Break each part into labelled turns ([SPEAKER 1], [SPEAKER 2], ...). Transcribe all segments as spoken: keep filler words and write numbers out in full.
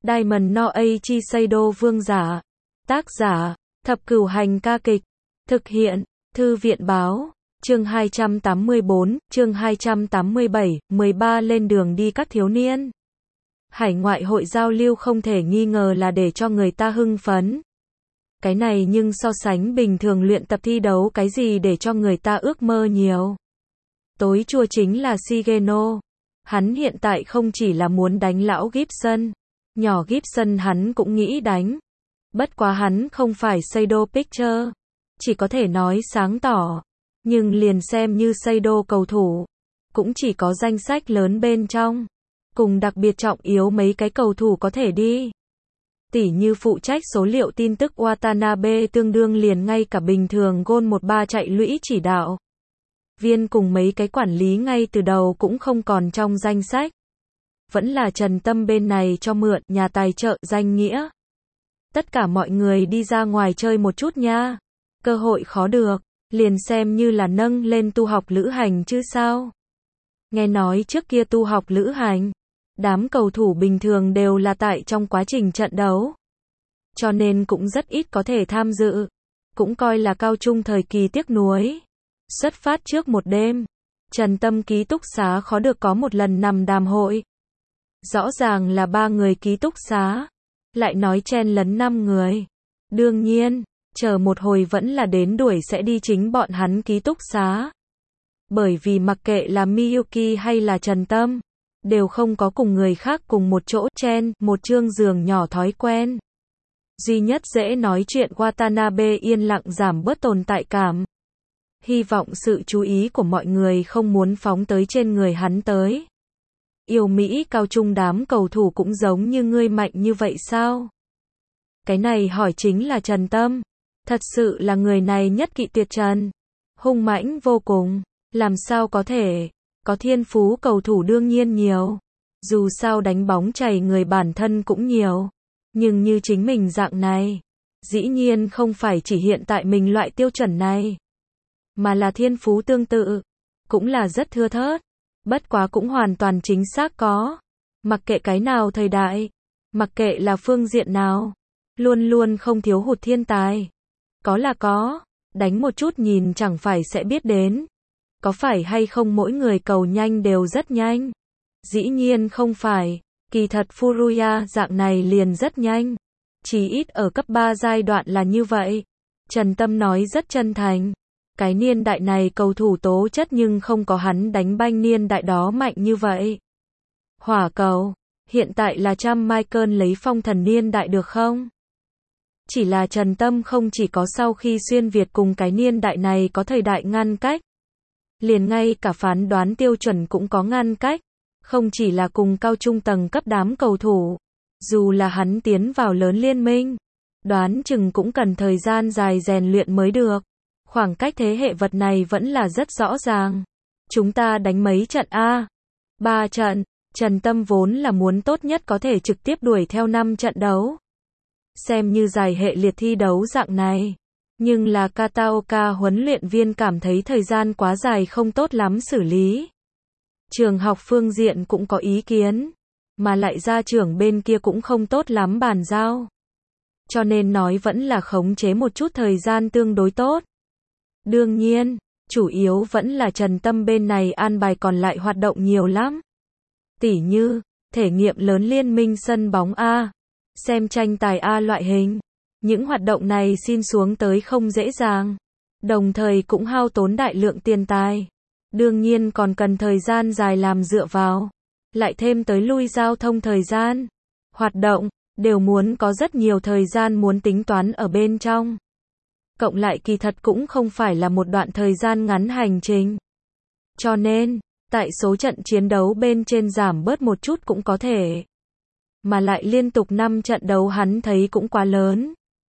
[SPEAKER 1] Diamond no Aichi Seido Vương giả. Tác giả, Thập Cửu Hành ca kịch. Thực hiện, Thư viện báo. Chương hai trăm tám mươi bốn, chương hai trăm tám mươi bảy, mười ba lên đường đi các thiếu niên. Hải ngoại hội giao lưu không thể nghi ngờ là để cho người ta hưng phấn. Cái này nhưng so sánh bình thường luyện tập thi đấu cái gì để cho người ta ước mơ nhiều. Tối chua chính là Shigeno. Hắn hiện tại không chỉ là muốn đánh lão Gibson. Nhỏ Gibson hắn cũng nghĩ đánh. Bất quá hắn không phải Seido Picture. Chỉ có thể nói sáng tỏ. Nhưng liền xem như Seido cầu thủ. Cũng chỉ có danh sách lớn bên trong. Cùng đặc biệt trọng yếu mấy cái cầu thủ có thể đi. Tỉ như phụ trách số liệu tin tức Watanabe tương đương liền ngay cả bình thường gôn một ba chạy lũy chỉ đạo. Viên cùng mấy cái quản lý ngay từ đầu cũng không còn trong danh sách. Vẫn là Trần Tâm bên này cho mượn nhà tài trợ danh nghĩa. Tất cả mọi người đi ra ngoài chơi một chút nha. Cơ hội khó được, liền xem như là nâng lên tu học lữ hành chứ sao. Nghe nói trước kia tu học lữ hành, đám cầu thủ bình thường đều là tại trong quá trình trận đấu. Cho nên cũng rất ít có thể tham dự. Cũng coi là cao trung thời kỳ tiếc nuối. Xuất phát trước một đêm, Trần Tâm ký túc xá khó được có một lần nằm đàm hội. Rõ ràng là ba người ký túc xá, lại nói chen lấn năm người. Đương nhiên, chờ một hồi vẫn là đến đuổi sẽ đi chính bọn hắn ký túc xá. Bởi vì mặc kệ là Miyuki hay là Trần Tâm, đều không có cùng người khác cùng một chỗ chen, một chương giường nhỏ thói quen. Duy nhất dễ nói chuyện Watanabe yên lặng giảm bớt tồn tại cảm. Hy vọng sự chú ý của mọi người không muốn phóng tới trên người hắn tới. Yêu Mỹ cao trung đám cầu thủ cũng giống như ngươi mạnh như vậy sao? Cái này hỏi chính là Trần Tâm. Thật sự là người này nhất kỵ tuyệt trần. Hung mãnh vô cùng. Làm sao có thể? Có thiên phú cầu thủ đương nhiên nhiều. Dù sao đánh bóng chảy người bản thân cũng nhiều. Nhưng như chính mình dạng này. Dĩ nhiên không phải chỉ hiện tại mình loại tiêu chuẩn này. Mà là thiên phú tương tự. Cũng là rất thưa thớt. Bất quá cũng hoàn toàn chính xác có. Mặc kệ cái nào thời đại. Mặc kệ là phương diện nào. Luôn luôn không thiếu hụt thiên tài. Có là có. Đánh một chút nhìn chẳng phải sẽ biết đến. Có phải hay không mỗi người cầu nhanh đều rất nhanh? Dĩ nhiên không phải. Kỳ thật Furuya dạng này liền rất nhanh. Chỉ ít ở cấp ba giai đoạn là như vậy. Trần Tâm nói rất chân thành. Cái niên đại này cầu thủ tố chất nhưng không có hắn đánh banh niên đại đó mạnh như vậy. Hỏa cầu, hiện tại là trăm Michael lấy phong thần niên đại được không? Chỉ là Trần Tâm không chỉ có sau khi xuyên Việt cùng cái niên đại này có thời đại ngăn cách. Liền ngay cả phán đoán tiêu chuẩn cũng có ngăn cách. Không chỉ là cùng cao trung tầng cấp đám cầu thủ. Dù là hắn tiến vào lớn liên minh. Đoán chừng cũng cần thời gian dài rèn luyện mới được. Khoảng cách thế hệ vật này vẫn là rất rõ ràng. Chúng ta đánh mấy trận a? Ba trận. Trần Tâm vốn là muốn tốt nhất có thể trực tiếp đuổi theo năm trận đấu. Xem như dài hệ liệt thi đấu dạng này. Nhưng là Kataoka huấn luyện viên cảm thấy thời gian quá dài không tốt lắm xử lý. Trường học phương diện cũng có ý kiến. Mà lại gia trưởng bên kia cũng không tốt lắm bàn giao. Cho nên nói vẫn là khống chế một chút thời gian tương đối tốt. Đương nhiên, chủ yếu vẫn là Trần Tâm bên này an bài còn lại hoạt động nhiều lắm. Tỉ như, thể nghiệm lớn liên minh sân bóng A, xem tranh tài A loại hình. Những hoạt động này xin xuống tới không dễ dàng. Đồng thời cũng hao tốn đại lượng tiền tài. Đương nhiên còn cần thời gian dài làm dựa vào. Lại thêm tới lui giao thông thời gian. Hoạt động, đều muốn có rất nhiều thời gian muốn tính toán ở bên trong. Cộng lại kỳ thật cũng không phải là một đoạn thời gian ngắn hành trình. Cho nên, tại số trận chiến đấu bên trên giảm bớt một chút cũng có thể. Mà lại liên tục năm trận đấu hắn thấy cũng quá lớn.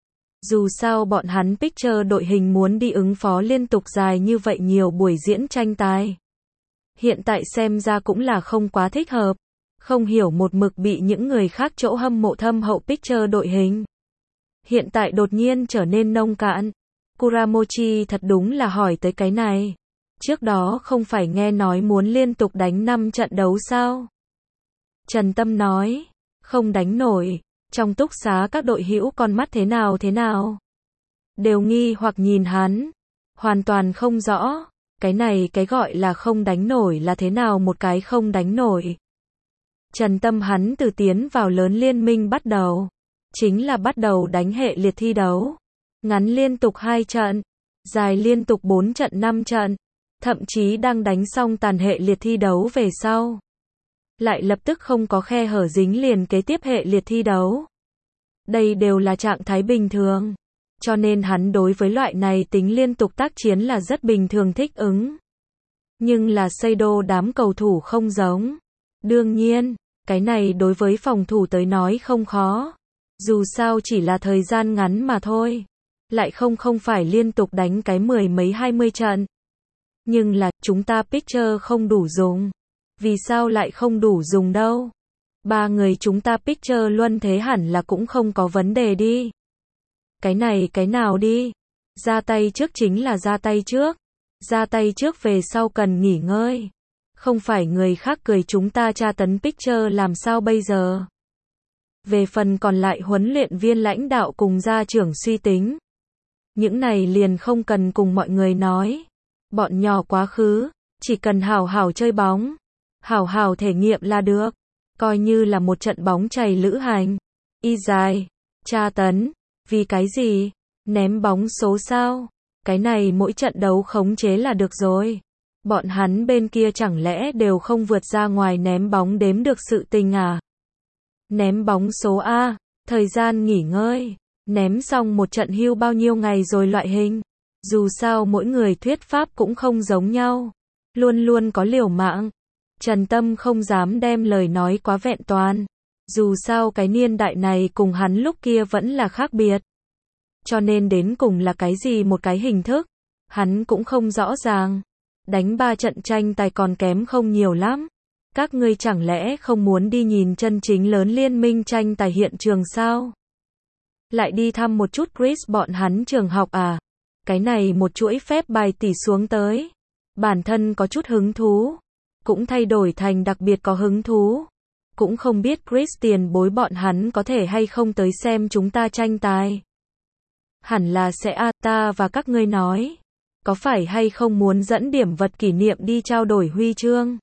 [SPEAKER 1] Dù sao bọn hắn Picture đội hình muốn đi ứng phó liên tục dài như vậy nhiều buổi diễn tranh tài. Hiện tại xem ra cũng là không quá thích hợp. Không hiểu một mực bị những người khác chỗ hâm mộ thâm hậu Picture đội hình. Hiện tại đột nhiên trở nên nông cạn. Kuramochi thật đúng là hỏi tới cái này. Trước đó không phải nghe nói muốn liên tục đánh năm trận đấu sao? Trần Tâm nói, Không đánh nổi. Trong túc xá các đội hữu con mắt thế nào thế nào? Đều nghi hoặc nhìn hắn. Hoàn toàn không rõ. Cái này cái gọi là không đánh nổi là thế nào một cái không đánh nổi. Trần Tâm hắn từ tiến vào lớn liên minh bắt đầu. Chính là bắt đầu đánh hệ liệt thi đấu. Ngắn liên tục hai trận. Dài liên tục bốn trận năm trận. Thậm chí đang đánh xong tàn hệ liệt thi đấu về sau. Lại lập tức không có khe hở dính liền kế tiếp hệ liệt thi đấu. Đây đều là trạng thái bình thường. Cho nên hắn đối với loại này tính liên tục tác chiến là rất bình thường thích ứng. Nhưng là Seido đám cầu thủ không giống. Đương nhiên, cái này đối với phòng thủ tới nói không khó. Dù sao chỉ là thời gian ngắn mà thôi. Lại không không phải liên tục đánh cái mười mấy hai mươi trận. Nhưng là, chúng ta pitcher không đủ dùng. Vì sao lại không đủ dùng đâu? Ba người chúng ta pitcher luân thế hẳn là cũng không có vấn đề đi. Cái này cái nào đi? Ra tay trước chính là ra tay trước. Ra tay trước về sau cần nghỉ ngơi. Không phải người khác cười chúng ta tra tấn pitcher làm sao bây giờ? Về phần còn lại huấn luyện viên lãnh đạo cùng gia trưởng suy tính. Những này liền không cần cùng mọi người nói. Bọn nhỏ quá khứ, chỉ cần hảo hảo chơi bóng. Hảo hảo thể nghiệm là được. Coi như là một trận bóng chày lữ hành. Y dài, tra tấn. Vì cái gì? Ném bóng số sao? Cái này mỗi trận đấu khống chế là được rồi. Bọn hắn bên kia chẳng lẽ đều không vượt ra ngoài ném bóng đếm được sự tình à? Ném bóng số A, thời gian nghỉ ngơi. Ném xong một trận hưu bao nhiêu ngày rồi loại hình. Dù sao mỗi người thuyết pháp cũng không giống nhau. Luôn luôn có liều mạng. Trần Tâm không dám đem lời nói quá vẹn toàn. Dù sao cái niên đại này cùng hắn lúc kia vẫn là khác biệt. Cho nên đến cùng là cái gì một cái hình thức. Hắn cũng không rõ ràng. Đánh ba trận tranh tài còn kém không nhiều lắm. Các ngươi chẳng lẽ không muốn đi nhìn chân chính lớn liên minh tranh tài hiện trường sao? Lại đi thăm một chút Chris bọn hắn trường học à? Cái này một chuỗi phép bài tỉ xuống tới. Bản thân có chút hứng thú. Cũng thay đổi thành đặc biệt có hứng thú. Cũng không biết Chris tiền bối bọn hắn có thể hay không tới xem chúng ta tranh tài. Hẳn là sẽ a ta và các ngươi nói. Có phải hay không muốn dẫn điểm vật kỷ niệm đi trao đổi huy chương?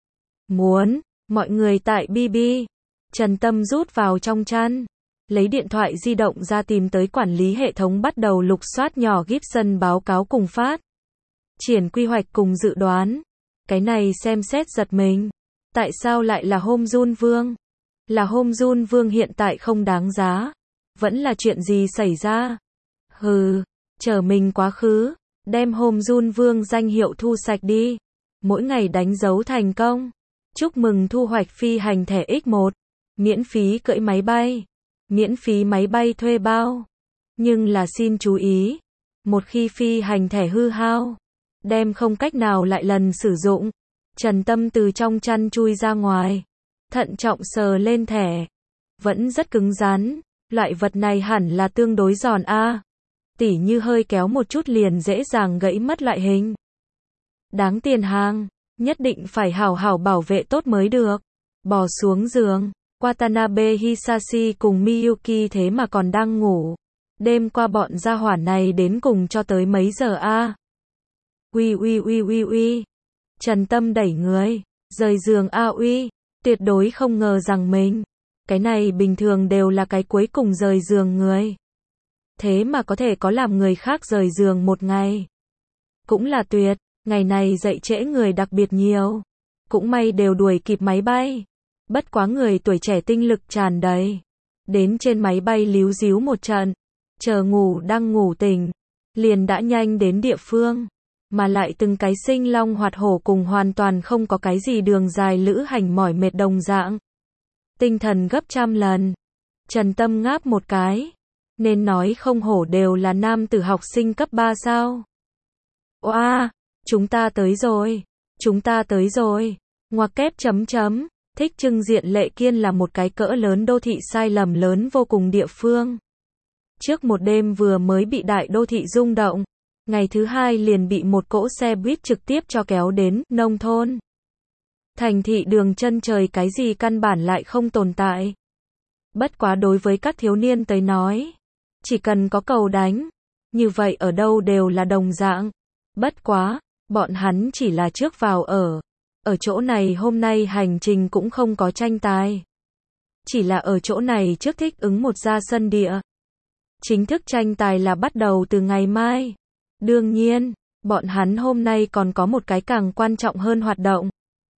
[SPEAKER 1] Muốn, mọi người tại bê bê. Trần Tâm rút vào trong chăn. Lấy điện thoại di động ra tìm tới quản lý hệ thống bắt đầu lục soát nhỏ Gibson báo cáo cùng phát. Triển quy hoạch cùng dự đoán. Cái này xem xét giật mình. Tại sao lại là Home Run Vương? Là Home Run Vương hiện tại không đáng giá. Vẫn là chuyện gì xảy ra? Hừ, chờ mình quá khứ. Đem Home Run Vương danh hiệu thu sạch đi. Mỗi ngày đánh dấu thành công. Chúc mừng thu hoạch phi hành thẻ ích một. Miễn phí cưỡi máy bay. Miễn phí máy bay thuê bao. Nhưng là xin chú ý. Một khi phi hành thẻ hư hao. Đem không cách nào lại lần sử dụng. Trần Tâm từ trong chăn chui ra ngoài. Thận trọng sờ lên thẻ. Vẫn rất cứng rắn. Loại vật này hẳn là tương đối giòn a. Tỉ như hơi kéo một chút liền dễ dàng gãy mất loại hình. Đáng tiền hàng. Nhất định phải hảo hảo bảo vệ tốt mới được. Bò xuống giường. Watanabe Hisashi cùng Miyuki thế mà còn đang ngủ. Đêm qua bọn gia hỏa này đến cùng cho tới mấy giờ a? Uy uy uy uy uy. Trần Tâm đẩy người. Rời giường a uy. Tuyệt đối không ngờ rằng mình. Cái này bình thường đều là cái cuối cùng rời giường người. Thế mà có thể có làm người khác rời giường một ngày. Cũng là tuyệt. Ngày này dậy trễ người đặc biệt nhiều. Cũng may đều đuổi kịp máy bay. Bất quá người tuổi trẻ tinh lực tràn đầy. Đến trên máy bay líu díu một trận. Chờ ngủ đang ngủ tỉnh. Liền đã nhanh đến địa phương. Mà lại từng cái sinh long hoạt hổ cùng hoàn toàn không có cái gì đường dài lữ hành mỏi mệt đồng dạng. Tinh thần gấp trăm lần. Trần Tâm ngáp một cái. Nên nói không hổ đều là nam tử học sinh cấp ba sao. Oa, chúng ta tới rồi. Chúng ta tới rồi. Ngoặc kép chấm chấm. Thích Trưng Diện Lệ Kiên là một cái cỡ lớn đô thị sai lầm lớn vô cùng địa phương. Trước một đêm vừa mới bị đại đô thị rung động. Ngày thứ hai liền bị một cỗ xe buýt trực tiếp cho kéo đến nông thôn. Thành thị đường chân trời cái gì căn bản lại không tồn tại. Bất quá đối với các thiếu niên tới nói, chỉ cần có cầu đánh, như vậy ở đâu đều là đồng dạng. Bất quá, bọn hắn chỉ là trước vào ở. Ở chỗ này hôm nay hành trình cũng không có tranh tài. Chỉ là ở chỗ này trước thích ứng một ra sân địa. Chính thức tranh tài là bắt đầu từ ngày mai. Đương nhiên, bọn hắn hôm nay còn có một cái càng quan trọng hơn hoạt động.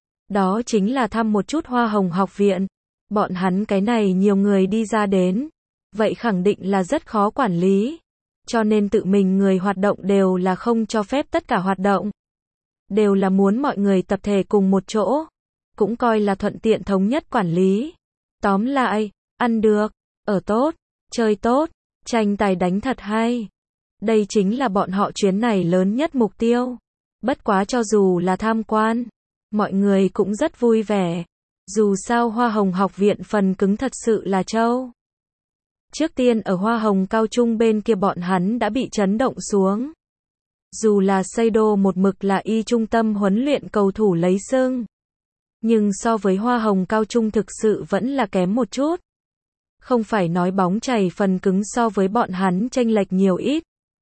[SPEAKER 1] Đó chính là thăm một chút Hoa Hồng học viện. Bọn hắn cái này nhiều người đi ra đến. Vậy khẳng định là rất khó quản lý. Cho nên tự mình người hoạt động đều là không cho phép tất cả hoạt động. Đều là muốn mọi người tập thể cùng một chỗ. Cũng coi là thuận tiện thống nhất quản lý. Tóm lại, ăn được, ở tốt, chơi tốt, tranh tài đánh thật hay. Đây chính là bọn họ chuyến này lớn nhất mục tiêu. Bất quá cho dù là tham quan, mọi người cũng rất vui vẻ. Dù sao Hoa Hồng học viện phần cứng thật sự là trâu. Trước tiên ở Hoa Hồng cao trung bên kia bọn hắn đã bị chấn động xuống. Dù là Seido một mực là y trung tâm huấn luyện cầu thủ lấy xưng. Nhưng so với Hoa Hồng cao trung thực sự vẫn là kém một chút. Không phải nói bóng chày phần cứng so với bọn hắn chênh lệch nhiều ít.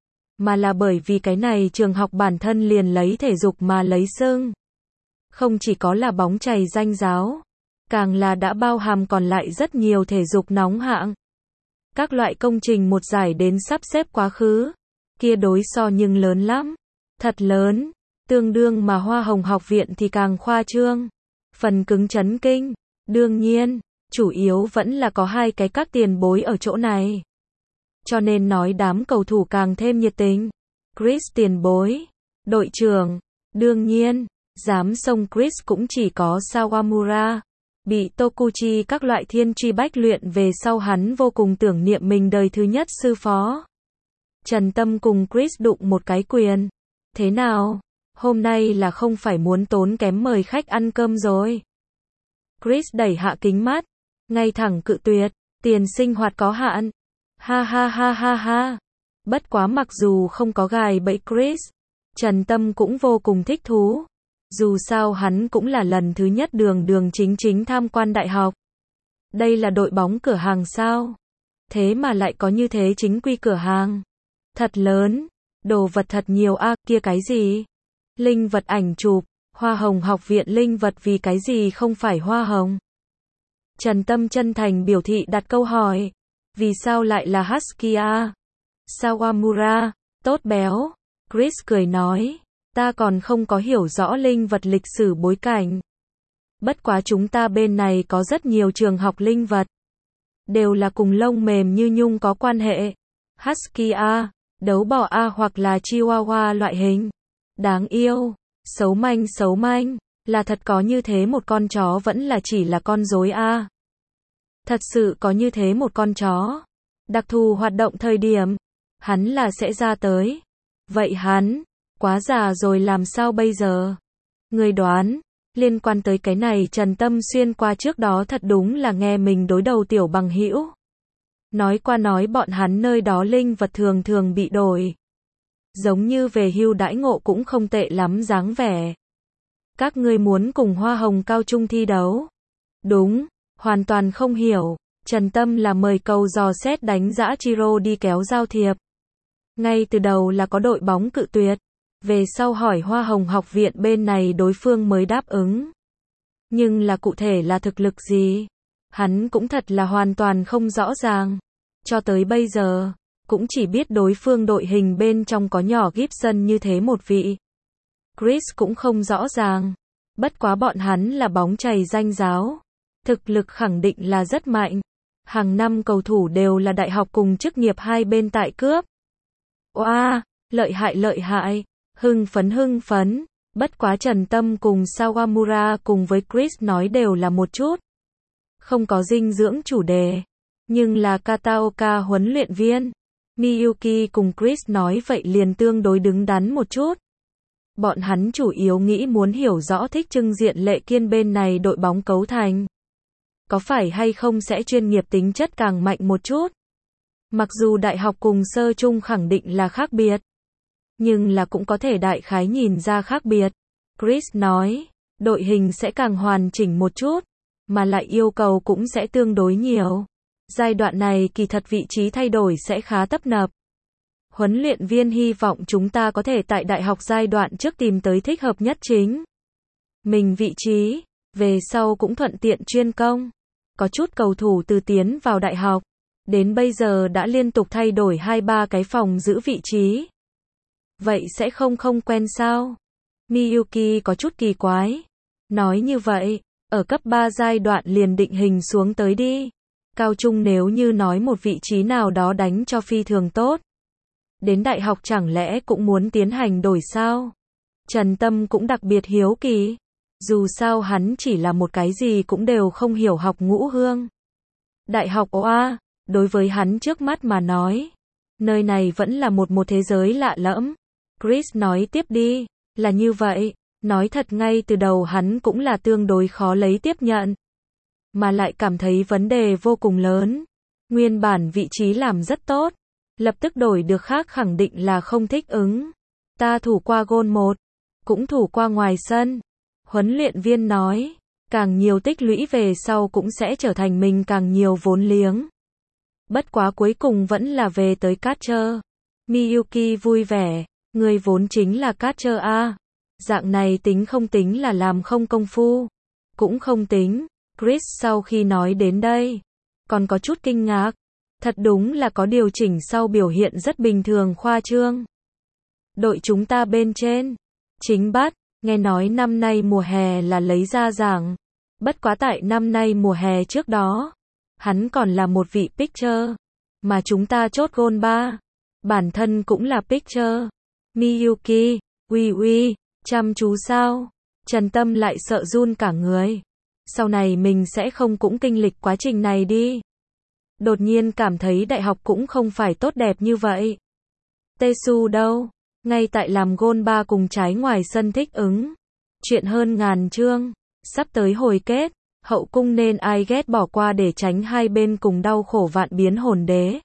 [SPEAKER 1] Mà là bởi vì cái này trường học bản thân liền lấy thể dục mà lấy xưng. Không chỉ có là bóng chày danh giáo. Càng là đã bao hàm còn lại rất nhiều thể dục nóng hạng. Các loại công trình một giải đến sắp xếp quá khứ. Kia đối so nhưng lớn lắm. Thật lớn. Tương đương mà Hoa Hồng học viện thì càng khoa trương. Phần cứng chấn kinh. Đương nhiên, chủ yếu vẫn là có hai cái các tiền bối ở chỗ này. Cho nên nói đám cầu thủ càng thêm nhiệt tình. Chris tiền bối. Đội trưởng. Đương nhiên, dám xông Chris cũng chỉ có Sawamura. Bị Tokuchi các loại thiên truy bách luyện về sau hắn vô cùng tưởng niệm mình đời thứ nhất sư phó. Trần Tâm cùng Chris đụng một cái quyền. Thế nào? Hôm nay là không phải muốn tốn kém mời khách ăn cơm rồi. Chris đẩy hạ kính mắt. Ngay thẳng cự tuyệt. Tiền sinh hoạt có hạn. Ha ha ha ha ha. Bất quá mặc dù không có gài bẫy Chris. Trần Tâm cũng vô cùng thích thú. Dù sao hắn cũng là lần thứ nhất đường đường chính chính tham quan đại học. Đây là đội bóng cửa hàng sao? Thế mà lại có như thế chính quy cửa hàng. Thật lớn. Đồ vật thật nhiều a, à, kia cái gì? Linh vật ảnh chụp. Hoa Hồng học viện linh vật vì cái gì không phải hoa hồng? Trần Tâm chân thành biểu thị đặt câu hỏi. Vì sao lại là Husky a? Sawamura. Tốt béo. Chris cười nói. Ta còn không có hiểu rõ linh vật lịch sử bối cảnh. Bất quá chúng ta bên này có rất nhiều trường học linh vật. Đều là cùng lông mềm như nhung có quan hệ. Husky A, đấu bò A hoặc là Chihuahua loại hình. Đáng yêu, xấu manh xấu manh, là thật có như thế một con chó vẫn là chỉ là con rối A. Thật sự có như thế một con chó. Đặc thù hoạt động thời điểm, hắn là sẽ ra tới. Vậy hắn, quá già rồi làm sao bây giờ? Người đoán, liên quan tới cái này Trần Tâm xuyên qua trước đó thật đúng là nghe mình đối đầu tiểu bằng hữu. Nói qua nói bọn hắn nơi đó linh vật thường thường bị đổi. Giống như về hưu đãi ngộ cũng không tệ lắm dáng vẻ. Các ngươi muốn cùng Hoa Hồng cao trung thi đấu? Đúng, hoàn toàn không hiểu. Trần Tâm là mời cầu dò xét đánh dã Chiro đi kéo giao thiệp. Ngay từ đầu là có đội bóng cự tuyệt. Về sau hỏi Hoa Hồng học viện bên này đối phương mới đáp ứng. Nhưng là cụ thể là thực lực gì? Hắn cũng thật là hoàn toàn không rõ ràng. Cho tới bây giờ, cũng chỉ biết đối phương đội hình bên trong có nhỏ Gibson như thế một vị. Chris cũng không rõ ràng. Bất quá bọn hắn là bóng chày danh giáo. Thực lực khẳng định là rất mạnh. Hàng năm cầu thủ đều là đại học cùng chức nghiệp hai bên tại cướp. Oa, lợi hại lợi hại. Hưng phấn hưng phấn. Bất quá Trần Tâm cùng Sawamura cùng với Chris nói đều là một chút. Không có dinh dưỡng chủ đề. Nhưng là Kataoka huấn luyện viên. Miyuki cùng Chris nói vậy liền tương đối đứng đắn một chút. Bọn hắn chủ yếu nghĩ muốn hiểu rõ thích trưng diện Lệ Kiên bên này đội bóng cấu thành. Có phải hay không sẽ chuyên nghiệp tính chất càng mạnh một chút. Mặc dù đại học cùng sơ trung khẳng định là khác biệt. Nhưng là cũng có thể đại khái nhìn ra khác biệt. Chris nói, đội hình sẽ càng hoàn chỉnh một chút. Mà lại yêu cầu cũng sẽ tương đối nhiều. Giai đoạn này kỳ thật vị trí thay đổi sẽ khá tấp nập. Huấn luyện viên hy vọng chúng ta có thể tại đại học giai đoạn trước tìm tới thích hợp nhất chính mình vị trí, về sau cũng thuận tiện chuyên công. Có chút cầu thủ từ tiến vào đại học, đến bây giờ đã liên tục thay đổi hai ba cái phòng giữ vị trí. Vậy sẽ không không quen sao? Miyuki có chút kỳ quái. Nói như vậy, ở cấp ba giai đoạn liền định hình xuống tới đi. Cao trung nếu như nói một vị trí nào đó đánh cho phi thường tốt. Đến đại học chẳng lẽ cũng muốn tiến hành đổi sao? Trần Tâm cũng đặc biệt hiếu kỳ. Dù sao hắn chỉ là một cái gì cũng đều không hiểu học ngũ hương. Đại học oa, đối với hắn trước mắt mà nói. Nơi này vẫn là một một thế giới lạ lẫm. Chris nói tiếp đi, là như vậy, nói thật ngay từ đầu hắn cũng là tương đối khó lấy tiếp nhận. Mà lại cảm thấy vấn đề vô cùng lớn. Nguyên bản vị trí làm rất tốt. Lập tức đổi được khác khẳng định là không thích ứng. Ta thủ qua gôn một, cũng thủ qua ngoài sân. Huấn luyện viên nói, càng nhiều tích lũy về sau cũng sẽ trở thành mình càng nhiều vốn liếng. Bất quá cuối cùng vẫn là về tới catcher. Miyuki vui vẻ, người vốn chính là catcher a. Dạng này tính không tính là làm không công phu. Cũng không tính. Chris sau khi nói đến đây, còn có chút kinh ngạc. Thật đúng là có điều chỉnh sau biểu hiện rất bình thường khoa trương. Đội chúng ta bên trên, chính bắt, nghe nói năm nay mùa hè là lấy ra giảng. Bất quá tại năm nay mùa hè trước đó, hắn còn là một vị pitcher, mà chúng ta chốt gôn ba. Bản thân cũng là pitcher. Miyuki, uy uy, chăm chú sao? Trần Tâm lại sợ run cả người. Sau này mình sẽ không cũng kinh lịch quá trình này đi. Đột nhiên cảm thấy đại học cũng không phải tốt đẹp như vậy. Tesu đâu? Ngay tại làm gôn ba cùng trái ngoài sân thích ứng. Chuyện hơn ngàn chương. Sắp tới hồi kết. Hậu cung nên ai ghét bỏ qua để tránh hai bên cùng đau khổ vạn biến hồn đế.